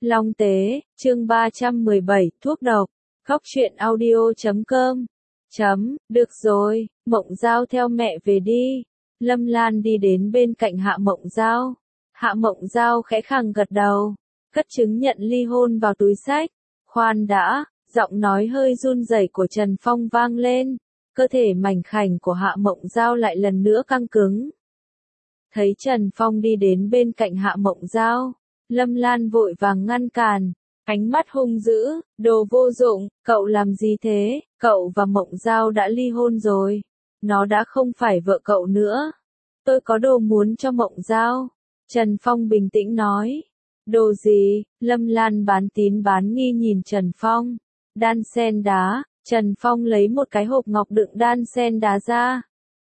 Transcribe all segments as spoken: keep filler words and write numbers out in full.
Long Tế, chương ba trăm mười bảy, thuốc độc. Khóc chuyện audio chấm com. Chấm, được rồi, Mộng Giao theo mẹ về đi. Lâm Lan đi đến bên cạnh Hạ Mộng Giao. Hạ Mộng Giao khẽ khàng gật đầu, cất chứng nhận ly hôn vào túi xách. Khoan đã, giọng nói hơi run rẩy của Trần Phong vang lên. Cơ thể mảnh khảnh của Hạ Mộng Giao lại lần nữa căng cứng. Thấy Trần Phong đi đến bên cạnh Hạ Mộng Giao, Lâm Lan vội vàng ngăn cản, ánh mắt hung dữ, đồ vô dụng, cậu làm gì thế, cậu và Mộng Giao đã ly hôn rồi, nó đã không phải vợ cậu nữa. Tôi có đồ muốn cho Mộng Giao. Trần Phong bình tĩnh nói. Đồ gì? Lâm Lan bán tín bán nghi nhìn Trần Phong. Đan sen đá. Trần Phong lấy một cái hộp ngọc đựng đan sen đá ra.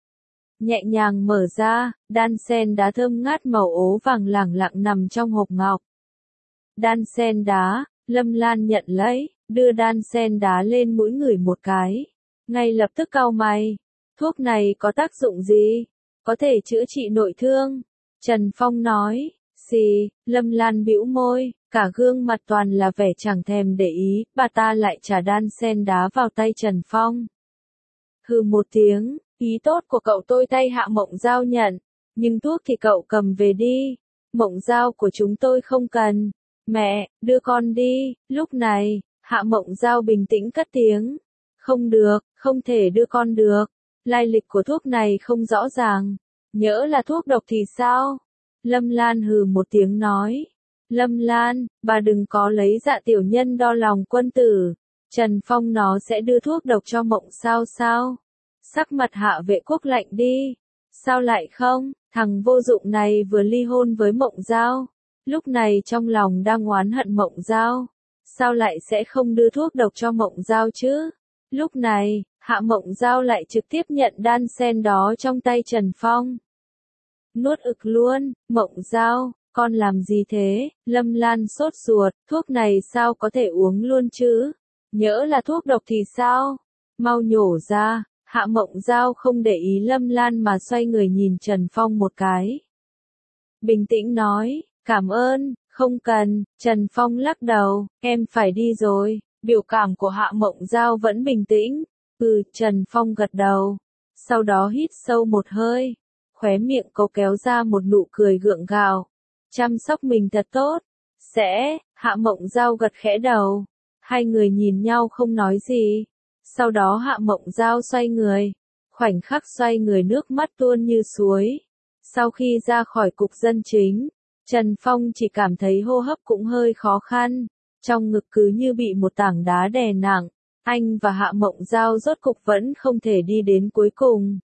Nhẹ nhàng mở ra, đan sen đá thơm ngát màu ố vàng lẳng lặng nằm trong hộp ngọc. Đan sen đá, Lâm Lan nhận lấy, đưa đan sen đá lên mũi ngửi một cái. Ngay lập tức cau mày. Thuốc này có tác dụng gì? Có thể chữa trị nội thương. Trần Phong nói. Xì, Lâm Lan bĩu môi, cả gương mặt toàn là vẻ chẳng thèm để ý, bà ta lại trả đan sen đá vào tay Trần Phong. Hừ một tiếng, ý tốt của cậu tôi tay Hạ Mộng Giao nhận, nhưng thuốc thì cậu cầm về đi. Mộng Giao của chúng tôi không cần. Mẹ, đưa con đi. Lúc này, Hạ Mộng Giao bình tĩnh cất tiếng. Không được, không thể đưa con được. Lai lịch của thuốc này không rõ ràng. Nhỡ là thuốc độc thì sao? Lâm Lan hừ một tiếng nói. Lâm Lan, bà đừng có lấy dạ tiểu nhân đo lòng quân tử. Trần Phong nó sẽ đưa thuốc độc cho Mộng sao sao? Sắc mặt Hạ Vệ Quốc lạnh đi. Sao lại không? Thằng vô dụng này vừa ly hôn với Mộng Giao. Lúc này trong lòng đang oán hận Mộng Giao. Sao lại sẽ không đưa thuốc độc cho Mộng Giao chứ? Lúc này, Hạ Mộng Giao lại trực tiếp nhận đan sen đó trong tay Trần Phong. Nuốt ực luôn. Mộng Giao, con làm gì thế? Lâm Lan sốt ruột, thuốc này sao có thể uống luôn chứ? Nhỡ là thuốc độc thì sao? Mau nhổ ra. Hạ Mộng Giao không để ý Lâm Lan mà xoay người nhìn Trần Phong một cái. Bình tĩnh nói, cảm ơn, không cần. Trần Phong lắc đầu, em phải đi rồi. Biểu cảm của Hạ Mộng Giao vẫn bình tĩnh. Ừ, Trần Phong gật đầu. Sau đó hít sâu một hơi. Khóe miệng cậu kéo ra một nụ cười gượng gạo. Chăm sóc mình thật tốt. Sẽ, Hạ Mộng Giao gật khẽ đầu. Hai người nhìn nhau không nói gì. Sau đó Hạ Mộng Giao xoay người. Khoảnh khắc xoay người nước mắt tuôn như suối. Sau khi ra khỏi cục dân chính, Trần Phong chỉ cảm thấy hô hấp cũng hơi khó khăn. Trong ngực cứ như bị một tảng đá đè nặng. Anh và Hạ Mộng Giao rốt cục vẫn không thể đi đến cuối cùng.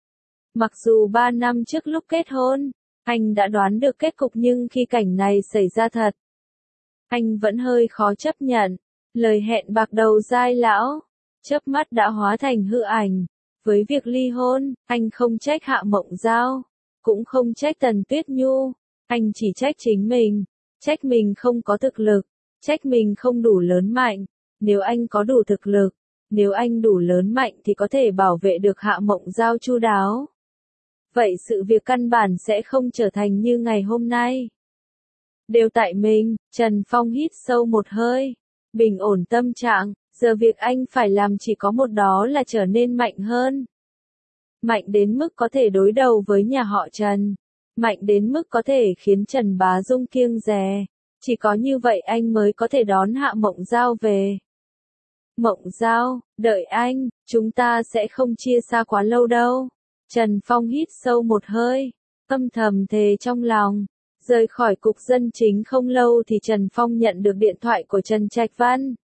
Mặc dù ba năm trước lúc kết hôn, anh đã đoán được kết cục nhưng khi cảnh này xảy ra thật, anh vẫn hơi khó chấp nhận. Lời hẹn bạc đầu dai lão, chớp mắt đã hóa thành hư ảnh. Với việc ly hôn, anh không trách Hạ Mộng Giao, cũng không trách Tần Tuyết Nhu, anh chỉ trách chính mình, trách mình không có thực lực, trách mình không đủ lớn mạnh. Nếu anh có đủ thực lực, nếu anh đủ lớn mạnh thì có thể bảo vệ được Hạ Mộng Giao chu đáo. Vậy sự việc căn bản sẽ không trở thành như ngày hôm nay. Đều tại mình. Trần Phong hít sâu một hơi, bình ổn tâm trạng, giờ việc anh phải làm chỉ có một, đó là trở nên mạnh hơn. Mạnh đến mức có thể đối đầu với nhà họ Trần. Mạnh đến mức có thể khiến Trần Bá Dung kiêng dè. Chỉ có như vậy anh mới có thể đón Hạ Mộng Giao về. Mộng Giao, đợi anh, chúng ta sẽ không chia xa quá lâu đâu. Trần Phong hít sâu một hơi, âm thầm thề trong lòng. Rời khỏi cục dân chính không lâu thì Trần Phong nhận được điện thoại của Trần Trạch Văn.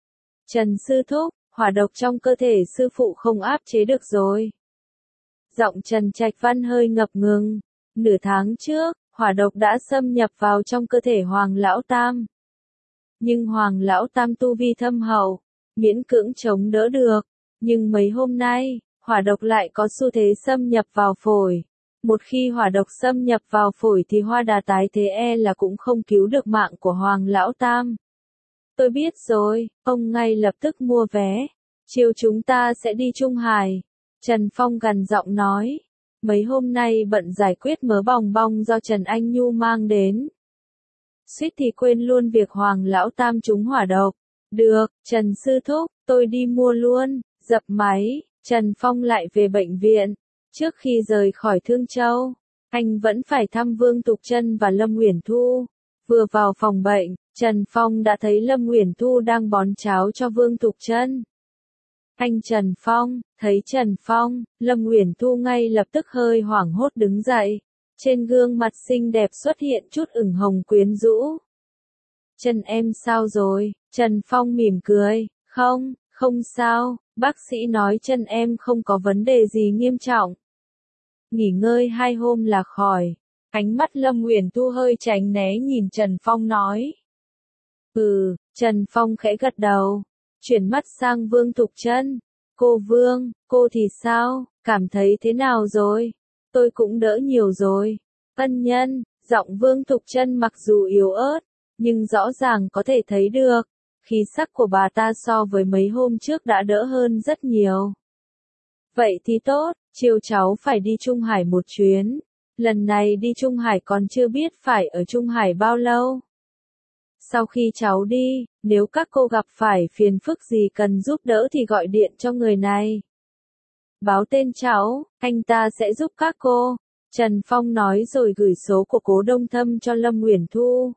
Trần sư thúc, hỏa độc trong cơ thể sư phụ không áp chế được rồi. Giọng Trần Trạch Văn hơi ngập ngừng. Nửa tháng trước, hỏa độc đã xâm nhập vào trong cơ thể Hoàng Lão Tam. Nhưng Hoàng Lão Tam tu vi thâm hậu, miễn cưỡng chống đỡ được. Nhưng mấy hôm nay, hỏa độc lại có xu thế xâm nhập vào phổi. Một khi hỏa độc xâm nhập vào phổi thì Hoa Đà tái thế e là cũng không cứu được mạng của Hoàng Lão Tam. Tôi biết rồi, ông ngay lập tức mua vé. Chiều chúng ta sẽ đi Trung Hải. Trần Phong gằn giọng nói. Mấy hôm nay bận giải quyết mớ bòng bong do Trần Anh Nhu mang đến. suýt thì quên luôn việc Hoàng Lão Tam trúng hỏa độc. Được, Trần Sư Thúc, tôi đi mua luôn. Dập máy, Trần Phong lại về bệnh viện. Trước khi rời khỏi Thương Châu, anh vẫn phải thăm Vương Tục Chân và Lâm Uyển Thu. Vừa vào phòng bệnh, Trần Phong đã thấy Lâm Uyển Thu đang bón cháo cho Vương Tục Chân. Anh Trần Phong, thấy Trần Phong, Lâm Uyển Thu ngay lập tức hơi hoảng hốt đứng dậy. Trên gương mặt xinh đẹp xuất hiện chút ửng hồng quyến rũ. Chân em sao rồi? Trần Phong mỉm cười, không, không sao, bác sĩ nói chân em không có vấn đề gì nghiêm trọng. Nghỉ ngơi hai hôm là khỏi. Ánh mắt Lâm Uyển Thu hơi tránh né nhìn Trần Phong nói. Ừ, Trần Phong khẽ gật đầu, chuyển mắt sang Vương Tục Chân. Cô Vương, cô thì sao, cảm thấy thế nào rồi? Tôi cũng đỡ nhiều rồi. Ân nhân, giọng Vương Tục Chân mặc dù yếu ớt, nhưng rõ ràng có thể thấy được, khí sắc của bà ta so với mấy hôm trước đã đỡ hơn rất nhiều. Vậy thì tốt, chiều cháu phải đi Trung Hải một chuyến. Lần này đi Trung Hải còn chưa biết phải ở Trung Hải bao lâu. Sau khi cháu đi, nếu các cô gặp phải phiền phức gì cần giúp đỡ thì gọi điện cho người này. Báo tên cháu, anh ta sẽ giúp các cô. Trần Phong nói rồi gửi số của Cố Đông Thâm cho Lâm Uyển Thu.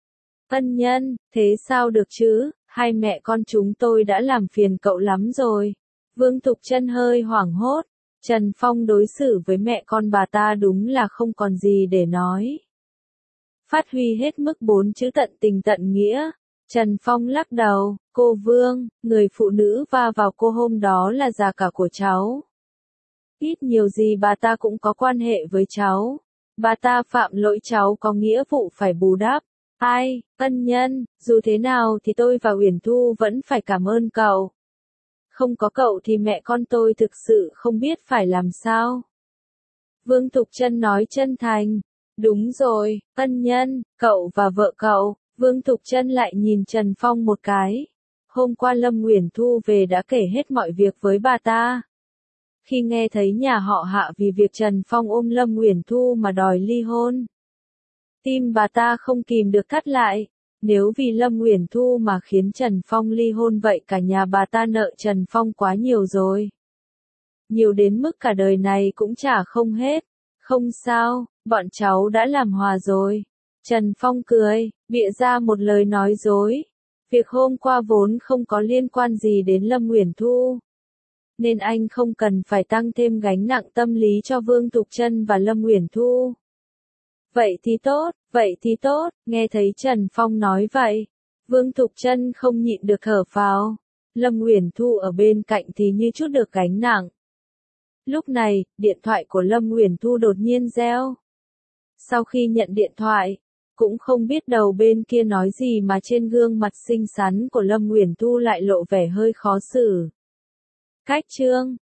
Ân nhân, thế sao được chứ, hai mẹ con chúng tôi đã làm phiền cậu lắm rồi. Vương Tục Chân hơi hoảng hốt. Trần Phong đối xử với mẹ con bà ta đúng là không còn gì để nói. Phát huy hết mức bốn chữ tận tình tận nghĩa. Trần Phong lắc đầu, cô Vương, người phụ nữ va vào cô hôm đó là già cả của cháu. Ít nhiều gì bà ta cũng có quan hệ với cháu. Bà ta phạm lỗi cháu có nghĩa vụ phải bù đắp. Ai, ân nhân, dù thế nào thì tôi và Uyển Thu vẫn phải cảm ơn cậu. Không có cậu thì mẹ con tôi thực sự không biết phải làm sao. Vương Tục Chân nói chân thành. Đúng rồi, ân nhân, cậu và vợ cậu. Vương Tục Chân lại nhìn Trần Phong một cái. Hôm qua Lâm Uyển Thu về đã kể hết mọi việc với bà ta. Khi nghe thấy nhà họ Hạ vì việc Trần Phong ôm Lâm Uyển Thu mà đòi ly hôn, tim bà ta không kìm được thắt lại. Nếu vì Lâm Uyển Thu mà khiến Trần Phong ly hôn vậy cả nhà bà ta nợ Trần Phong quá nhiều rồi. Nhiều đến mức cả đời này cũng trả không hết. Không sao, bọn cháu đã làm hòa rồi. Trần Phong cười, bịa ra một lời nói dối. Việc hôm qua vốn không có liên quan gì đến Lâm Uyển Thu, nên anh không cần phải tăng thêm gánh nặng tâm lý cho Vương Tục Chân và Lâm Uyển Thu. Vậy thì tốt, vậy thì tốt, nghe thấy Trần Phong nói vậy, Vương Tục Chân không nhịn được thở phào. Lâm Uyển Thu ở bên cạnh thì như chút được gánh nặng. Lúc này, điện thoại của Lâm Uyển Thu đột nhiên reo. Sau khi nhận điện thoại, cũng không biết đầu bên kia nói gì mà trên gương mặt xinh xắn của Lâm Uyển Thu lại lộ vẻ hơi khó xử. Cách chương